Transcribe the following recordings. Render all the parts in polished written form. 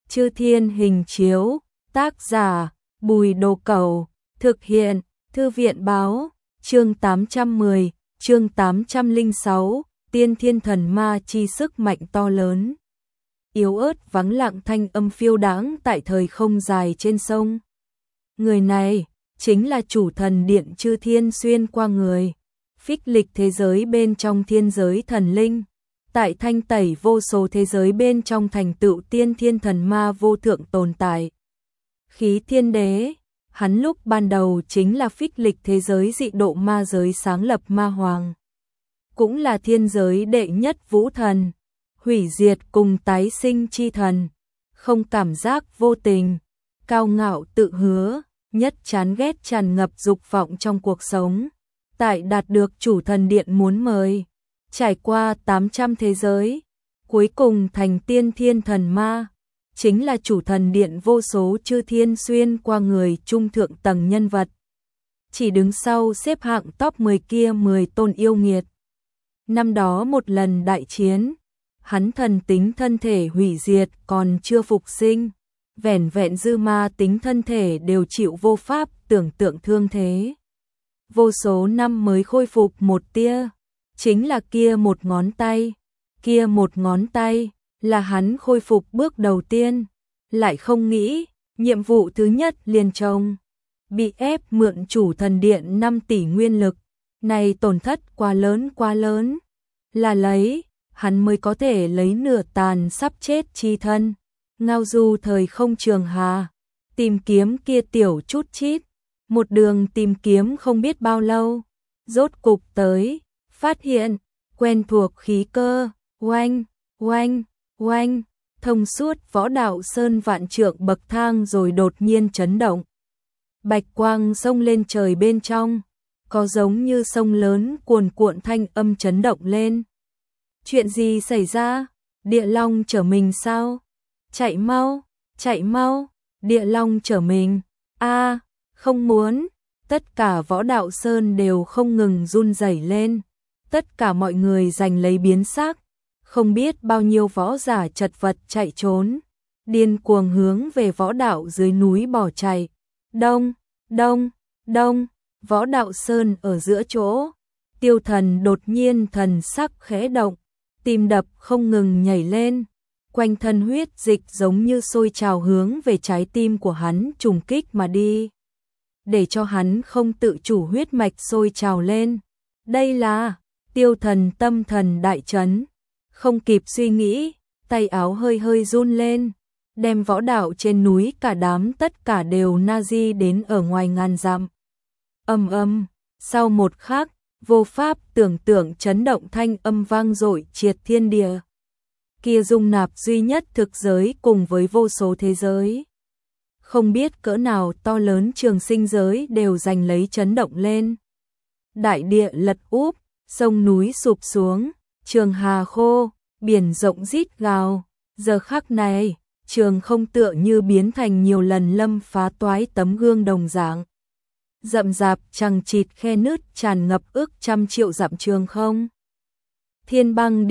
Chư Thiên Hình Chiếu, tác giả Bùi Đồ Cẩu, thực hiện Thư viện Báo, chương 810, chương 806, Tiên Thiên Thần Ma chi sức mạnh to lớn. Yếu ớt vắng lặng thanh âm phiêu đãng tại thời không dài trên sông. Người này chính là chủ thần điện Chư Thiên xuyên qua người, phích lịch thế giới bên trong thiên giới thần linh, tại thanh tẩy vô số thế giới bên trong thành tựu tiên thiên thần ma vô thượng tồn tại. Khí Thiên Đế, hắn lúc ban đầu chính là phích lịch thế giới dị độ ma giới sáng lập ma hoàng, cũng là thiên giới đệ nhất vũ thần, hủy diệt cùng tái sinh chi thần, không cảm giác vô tình, cao ngạo tự hứa, nhất chán ghét tràn ngập dục vọng trong cuộc sống. Tại đạt được chủ thần điện muốn mời, trải qua 800 thế giới, cuối cùng thành tiên thiên thần ma, chính là chủ thần điện vô số chư thiên xuyên qua người trung thượng tầng nhân vật. Chỉ đứng sau xếp hạng top 10 kia 10 tôn yêu nghiệt. Năm đó một lần đại chiến, hắn thần tính thân thể hủy diệt còn chưa phục sinh, vẻn vẹn dư ma tính thân thể đều chịu vô pháp tưởng tượng thương thế. Vô số năm mới khôi phục một tia, chính là kia một ngón tay là hắn khôi phục bước đầu tiên, lại không nghĩ, nhiệm vụ thứ nhất liền trông bị ép mượn chủ thần điện 5 tỷ nguyên lực, này tổn thất quá lớn, là lấy, hắn mới có thể lấy nửa tàn sắp chết chi thân, ngao du thời không trường hà, tìm kiếm kia tiểu chút chít, một đường tìm kiếm không biết bao lâu, rốt cục tới, phát hiện, quen thuộc khí cơ, oanh, thông suốt võ đạo sơn vạn trượng bậc thang rồi đột nhiên chấn động. Bạch quang sông lên trời bên trong, có giống như sông lớn cuồn cuộn thanh âm chấn động lên. Chuyện gì xảy ra? Địa Long trở mình sao? Chạy mau, Địa Long trở mình. A, không muốn. Tất cả võ đạo sơn đều không ngừng run rẩy lên. Tất cả mọi người giành lấy biến sắc, không biết bao nhiêu võ giả chật vật chạy trốn, điên cuồng hướng về võ đạo dưới núi bỏ chạy. Đông, võ đạo sơn ở giữa chỗ, Tiêu Thần đột nhiên thần sắc khẽ động, tim đập không ngừng nhảy lên, quanh thân huyết dịch giống như sôi trào hướng về trái tim của hắn trùng kích mà đi, để cho hắn không tự chủ huyết mạch sôi trào lên. Đây là Tiêu Thần tâm thần đại chấn, không kịp suy nghĩ, tay áo hơi run lên, đem võ đạo trên núi cả đám tất cả đều nazi đến ở ngoài ngàn dặm. Âm, sau một khắc, vô pháp tưởng tượng chấn động thanh âm vang dội triệt thiên địa. Kia dung nạp duy nhất thực giới cùng với vô số thế giới. Không biết cỡ nào to lớn trường sinh giới đều giành lấy chấn động lên. Đại địa lật úp, sông núi sụp xuống, trường hà khô, biển rộng rít gào. Giờ khắc này, trường không tựa như biến thành nhiều lần lâm phá toái tấm gương đồng dạng. Rậm rạp chằng chịt khe nứt tràn ngập ước trăm triệu dặm trường không. Thiên băng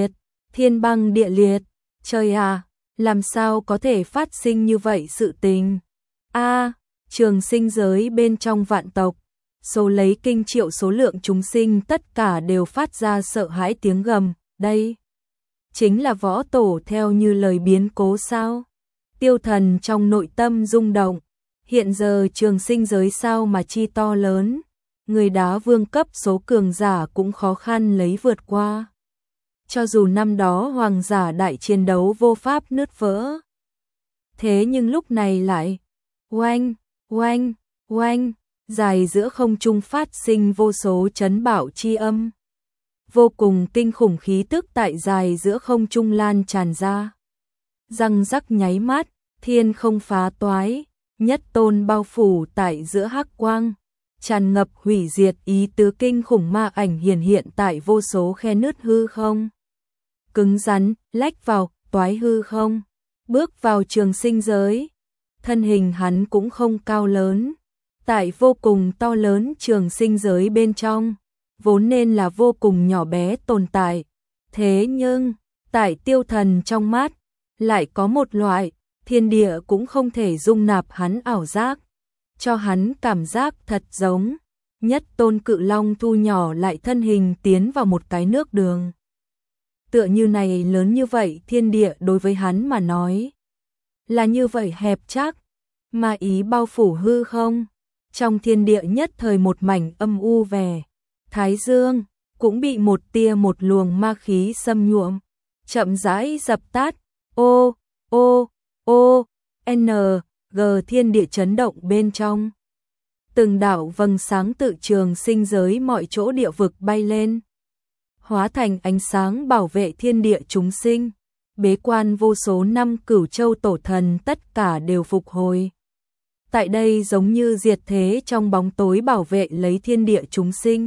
địa liệt, trời à, làm sao có thể phát sinh như vậy sự tình. A, trường sinh giới bên trong vạn tộc, số lấy kinh triệu số lượng chúng sinh tất cả đều phát ra sợ hãi tiếng gầm, đây chính là võ tổ theo như lời biến cố sao? Tiêu Thần trong nội tâm rung động, hiện giờ trường sinh giới sao mà chi to lớn, người đá vương cấp số cường giả cũng khó khăn lấy vượt qua. Cho dù năm đó hoàng giả đại chiến đấu vô pháp nứt vỡ. Thế nhưng lúc này lại, oanh, dài giữa không trung phát sinh vô số chấn bạo chi âm. Vô cùng kinh khủng khí tức tại dài giữa không trung lan tràn ra. Răng rắc nháy mắt, thiên không phá toái, nhất tôn bao phủ tại giữa hắc quang, tràn ngập hủy diệt ý tứ kinh khủng ma ảnh hiện tại vô số khe nứt hư không. Cứng rắn, lách vào, toái hư không, bước vào trường sinh giới. Thân hình hắn cũng không cao lớn, tại vô cùng to lớn trường sinh giới bên trong, vốn nên là vô cùng nhỏ bé tồn tại. Thế nhưng, tại Tiêu Thần trong mắt, lại có một loại thiên địa cũng không thể dung nạp hắn ảo giác, cho hắn cảm giác thật giống nhất tôn cự long thu nhỏ lại thân hình tiến vào một cái nước đường. Tựa như này lớn như vậy thiên địa đối với hắn mà nói là như vậy hẹp chắc, ma ý bao phủ hư không, trong thiên địa nhất thời một mảnh âm u vẻ, thái dương cũng bị một tia một luồng ma khí xâm nhuộm, chậm rãi dập tắt. Ô, ô, ô, n, g thiên địa chấn động bên trong. Từng đạo vầng sáng tự trường sinh giới mọi chỗ địa vực bay lên, hóa thành ánh sáng bảo vệ thiên địa chúng sinh. Bế quan vô số năm Cửu Châu tổ thần tất cả đều phục hồi. Tại đây giống như diệt thế trong bóng tối bảo vệ lấy thiên địa chúng sinh.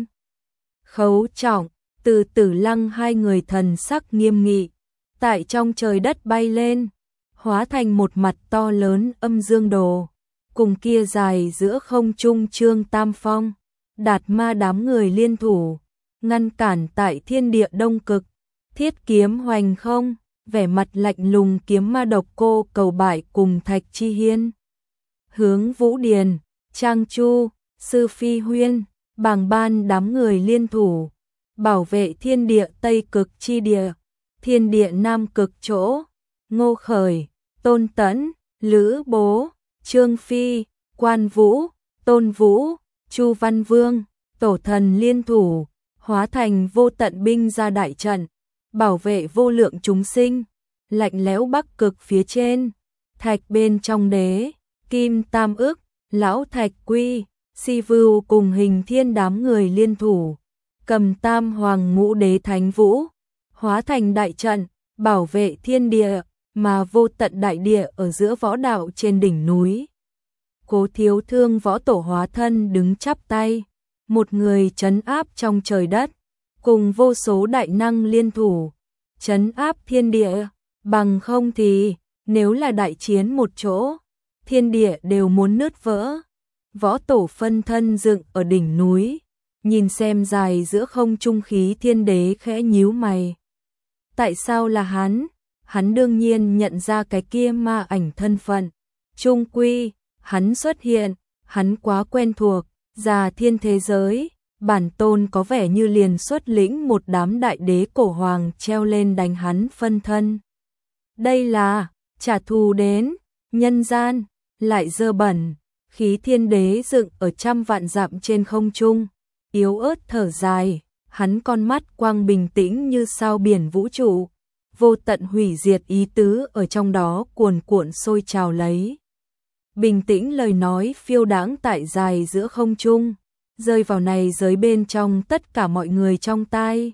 Khấu Trọng, Từ Tử Lăng hai người thần sắc nghiêm nghị, tại trong trời đất bay lên, hóa thành một mặt to lớn âm dương đồ, cùng kia dài giữa không trung Trương Tam Phong, Đạt Ma đám người liên thủ, ngăn cản tại thiên địa đông cực. Thiết Kiếm hoành không, vẻ mặt lạnh lùng kiếm ma độc cô cầu bại cùng Thạch Chi Hiên. Hướng Vũ Điền, Trang Chu, Sư Phi Huyên, Bàng Ban đám người liên thủ, bảo vệ thiên địa Tây Cực chi địa, thiên địa Nam Cực chỗ. Ngô Khởi, Tôn Tẫn, Lữ Bố, Trương Phi, Quan Vũ, Tôn Vũ, Chu Văn Vương, tổ thần liên thủ, hóa thành vô tận binh ra đại trận, bảo vệ vô lượng chúng sinh. Lạnh lẽo Bắc Cực phía trên, Thạch bên trong đế, Kim Tam Ức, Lão Thạch Quy, Si Vưu cùng Hình Thiên đám người liên thủ, cầm Tam Hoàng Ngũ Đế Thánh Vũ, hóa thành đại trận, bảo vệ thiên địa, mà vô tận đại địa ở giữa võ đạo trên đỉnh núi. Cố Thiếu Thương võ tổ hóa thân đứng chắp tay, một người trấn áp trong trời đất, cùng vô số đại năng liên thủ, trấn áp thiên địa, bằng không thì, nếu là đại chiến một chỗ, thiên địa đều muốn nứt vỡ. Võ tổ phân thân dựng ở đỉnh núi, nhìn xem dài giữa không trung khí thiên đế khẽ nhíu mày. Tại sao là hắn? Hắn đương nhiên nhận ra cái kia ma ảnh thân phận. Trung quy, hắn xuất hiện, hắn quá quen thuộc, già thiên thế giới, bản tôn có vẻ như liền xuất lĩnh một đám đại đế cổ hoàng treo lên đánh hắn phân thân. Đây là trả thù đến nhân gian, lại dơ bẩn. Khí thiên đế dựng ở trăm vạn dặm trên không trung, yếu ớt thở dài, hắn con mắt quang bình tĩnh như sao biển vũ trụ, vô tận hủy diệt ý tứ ở trong đó cuồn cuộn sôi trào lấy. Bình tĩnh lời nói phiêu đãng tại dài giữa không trung, rơi vào này giới bên trong tất cả mọi người trong tai.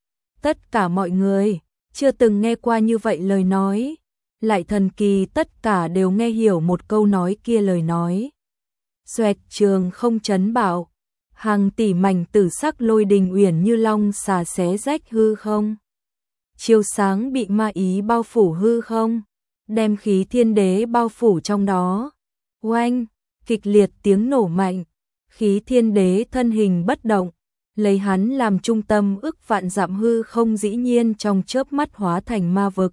Tất cả mọi người chưa từng nghe qua như vậy lời nói, lại thần kỳ tất cả đều nghe hiểu một câu nói kia lời nói. Xoẹt trường không chấn bạo, hàng tỷ mảnh tử sắc lôi đình uyển như long xà xé rách hư không. Chiếu sáng bị ma ý bao phủ hư không, đem khí thiên đế bao phủ trong đó. Oanh, kịch liệt tiếng nổ mạnh, khí thiên đế thân hình bất động, lấy hắn làm trung tâm ức vạn dặm hư không dĩ nhiên trong chớp mắt hóa thành ma vực.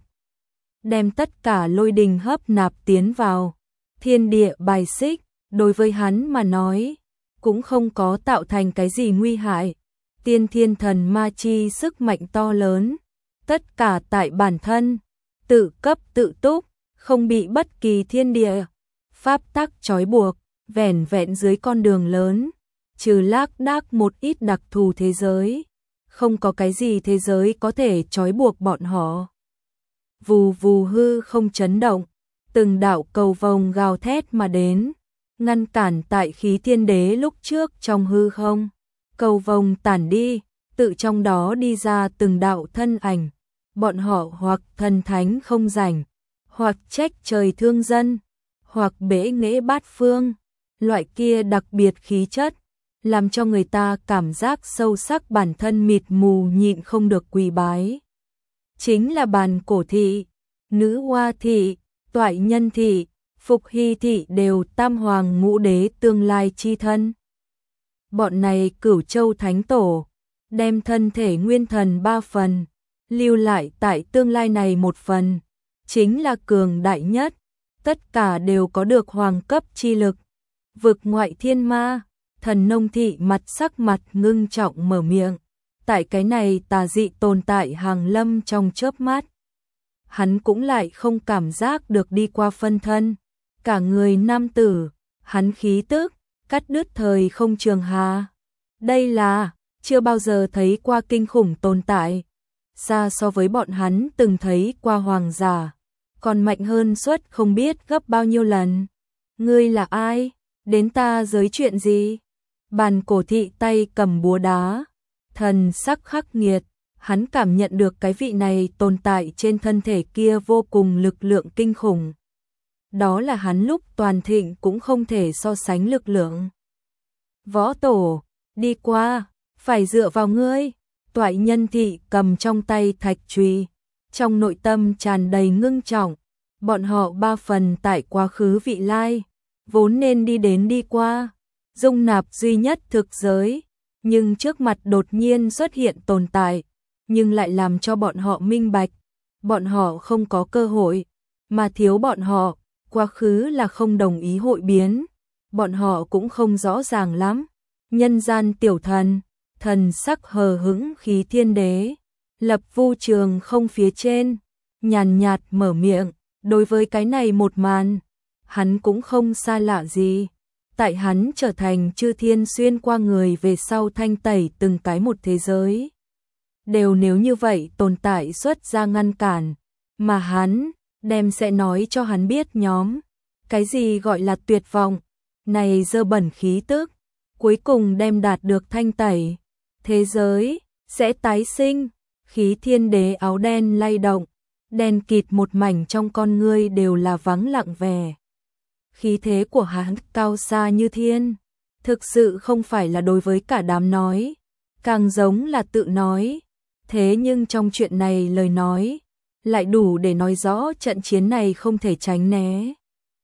Đem tất cả lôi đình hấp nạp tiến vào, thiên địa bài xích. Đối với hắn mà nói, cũng không có tạo thành cái gì nguy hại. Tiên thiên thần ma chi sức mạnh to lớn, tất cả tại bản thân, tự cấp tự túc, không bị bất kỳ thiên địa, pháp tắc trói buộc, vẻn vẹn dưới con đường lớn, trừ lác đác một ít đặc thù thế giới, không có cái gì thế giới có thể trói buộc bọn họ. Vù vù hư không chấn động, từng đạo cầu vồng gào thét mà đến, ngăn cản tại khí thiên đế lúc trước trong hư không. Cầu vồng tản đi, tự trong đó đi ra từng đạo thân ảnh, bọn họ hoặc thần thánh không rảnh, hoặc trách trời thương dân, hoặc bể nghệ bát phương, loại kia đặc biệt khí chất, làm cho người ta cảm giác sâu sắc bản thân mịt mù nhịn không được quỳ bái. Chính là Bàn Cổ Thị, Nữ Hoa Thị, Toại Nhân Thị, Phục Hy Thị đều tam hoàng ngũ đế tương lai chi thân. Bọn này Cửu Châu Thánh Tổ, đem thân thể nguyên thần 3 phần, lưu lại tại tương lai này một phần, chính là cường đại nhất, tất cả đều có được hoàng cấp chi lực. Vực ngoại thiên ma, Thần Nông Thị sắc mặt ngưng trọng mở miệng. Tại cái này tà dị tồn tại hàng lâm trong chớp mắt. Hắn cũng lại không cảm giác được đi qua phân thân. Cả người nam tử, hắn khí tức, cắt đứt thời không trường hà. Đây là, chưa bao giờ thấy qua kinh khủng tồn tại. Xa so với bọn hắn từng thấy qua hoàng giả. Còn mạnh hơn suất không biết gấp bao nhiêu lần. Ngươi là ai? Đến ta giới chuyện gì? Bàn cổ thị tay cầm búa đá. Thần sắc khắc nghiệt. Hắn cảm nhận được cái vị này tồn tại trên thân thể kia vô cùng lực lượng kinh khủng. Đó là hắn lúc toàn thịnh cũng không thể so sánh lực lượng. Võ tổ, đi qua, phải dựa vào ngươi. Toại Nhân Thị cầm trong tay thạch chùy, trong nội tâm tràn đầy ngưng trọng. Bọn họ ba phần tại quá khứ vị lai, vốn nên đi qua, dung nạp duy nhất thực giới, nhưng trước mặt đột nhiên xuất hiện tồn tại, nhưng lại làm cho bọn họ minh bạch, bọn họ không có cơ hội, mà thiếu bọn họ, quá khứ là không đồng ý hội biến, bọn họ cũng không rõ ràng lắm. Nhân gian tiểu thần, thần sắc hờ hững Khí Thiên Đế, lập vu trường không phía trên, nhàn nhạt mở miệng, đối với cái này một màn, hắn cũng không xa lạ gì. Tại hắn trở thành chư thiên xuyên qua người về sau thanh tẩy từng cái một thế giới. Đều nếu như vậy tồn tại xuất ra ngăn cản, mà hắn đem sẽ nói cho hắn biết nhóm. Cái gì gọi là tuyệt vọng, này dơ bẩn khí tức, cuối cùng đem đạt được thanh tẩy. Thế giới sẽ tái sinh. Khí Thiên Đế áo đen lay động, đen kịt một mảnh trong con ngươi đều là vắng lặng vẻ. Khí thế của hắn cao xa như thiên, thực sự không phải là đối với cả đám nói, càng giống là tự nói. Thế nhưng trong chuyện này lời nói lại đủ để nói rõ trận chiến này không thể tránh né.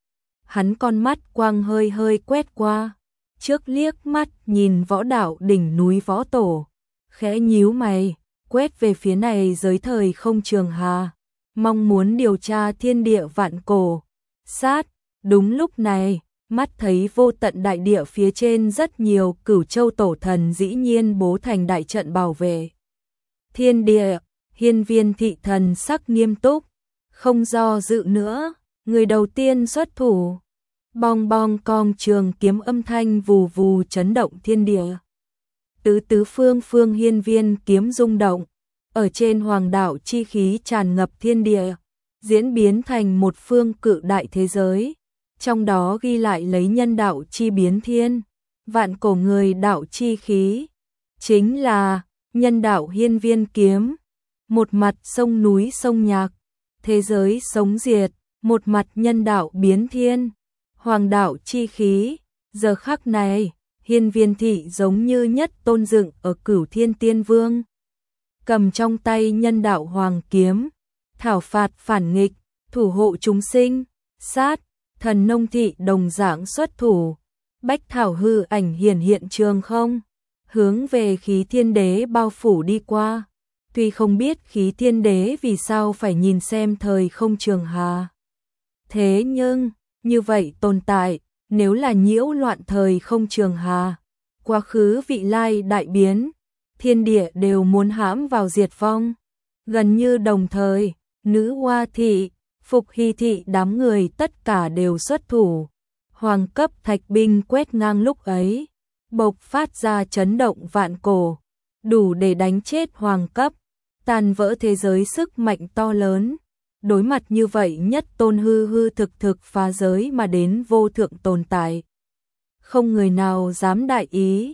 Hắn con mắt quang hơi hơi quét qua, trước liếc mắt nhìn võ đạo đỉnh núi Võ Tổ, khẽ nhíu mày, quét về phía này giới thời không trường hà, mong muốn điều tra thiên địa vạn cổ. Sát, đúng lúc này, mắt thấy vô tận đại địa phía trên rất nhiều Cửu Châu tổ thần dĩ nhiên bố thành đại trận bảo vệ. Thiên địa, Hiên Viên Thị thần sắc nghiêm túc, không do dự nữa, người đầu tiên xuất thủ. Bong bong cong trường kiếm âm thanh vù vù chấn động thiên địa. Tứ phương hiên viên kiếm rung động, ở trên hoàng đạo chi khí tràn ngập thiên địa, diễn biến thành một phương cự đại thế giới, trong đó ghi lại lấy nhân đạo chi biến thiên, vạn cổ người đạo chi khí, chính là nhân đạo hiên viên kiếm, một mặt sông núi sông nhạc, thế giới sống diệt, một mặt nhân đạo biến thiên, hoàng đạo chi khí. Giờ khắc này, Hiên Viên Thị giống như nhất tôn dựng ở Cửu Thiên Tiên Vương, cầm trong tay nhân đạo hoàng kiếm, thảo phạt phản nghịch, thủ hộ chúng sinh. Sát, Thần Nông Thị đồng dạng xuất thủ, bách thảo hư ảnh hiện trường không, hướng về Khí Thiên Đế bao phủ đi qua. Tuy không biết Khí Thiên Đế vì sao phải nhìn xem thời không trường hà, thế nhưng như vậy tồn tại, nếu là nhiễu loạn thời không trường hà, quá khứ vị lai đại biến, thiên địa đều muốn hãm vào diệt vong. Gần như đồng thời, Nữ Hoa Thị, Phục Hy Thị đám người tất cả đều xuất thủ. Hoàng cấp thạch binh quét ngang lúc ấy, bộc phát ra chấn động vạn cổ, đủ để đánh chết hoàng cấp, tàn vỡ thế giới sức mạnh to lớn. Đối mặt như vậy nhất tôn hư thực phá giới mà đến vô thượng tồn tại, không người nào dám đại ý.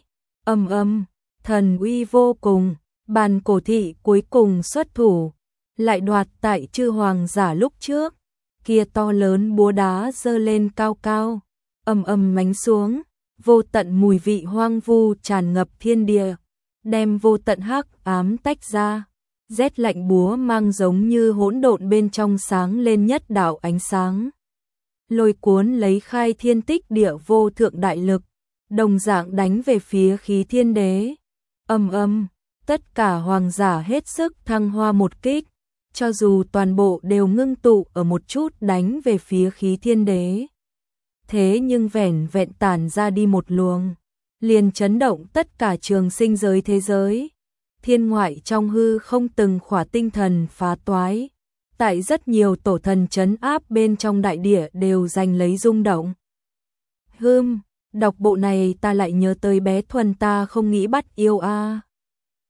Thần uy vô cùng, Bàn Cổ Thị cuối cùng xuất thủ, lại đoạt tại chư hoàng giả lúc trước, kia to lớn búa đá giơ lên cao cao, mánh xuống, vô tận mùi vị hoang vu tràn ngập thiên địa, đem vô tận hắc ám tách ra. Rét lạnh búa mang giống như hỗn độn bên trong sáng lên nhất đạo ánh sáng. Lôi cuốn lấy khai thiên tích địa vô thượng đại lực, đồng dạng đánh về phía Khí Thiên Đế. Tất cả hoàng giả hết sức thăng hoa một kích, cho dù toàn bộ đều ngưng tụ ở một chút đánh về phía khí thiên đế. Thế nhưng vẻn vẹn tản ra đi một luồng, liền chấn động tất cả trường sinh giới thế giới. Thiên ngoại trong hư không từng khỏa tinh thần phá toái, tại rất nhiều tổ thần trấn áp bên trong đại địa đều giành lấy rung động. Đọc bộ này ta lại nhớ tới bé Thuần ta không nghĩ bắt yêu a.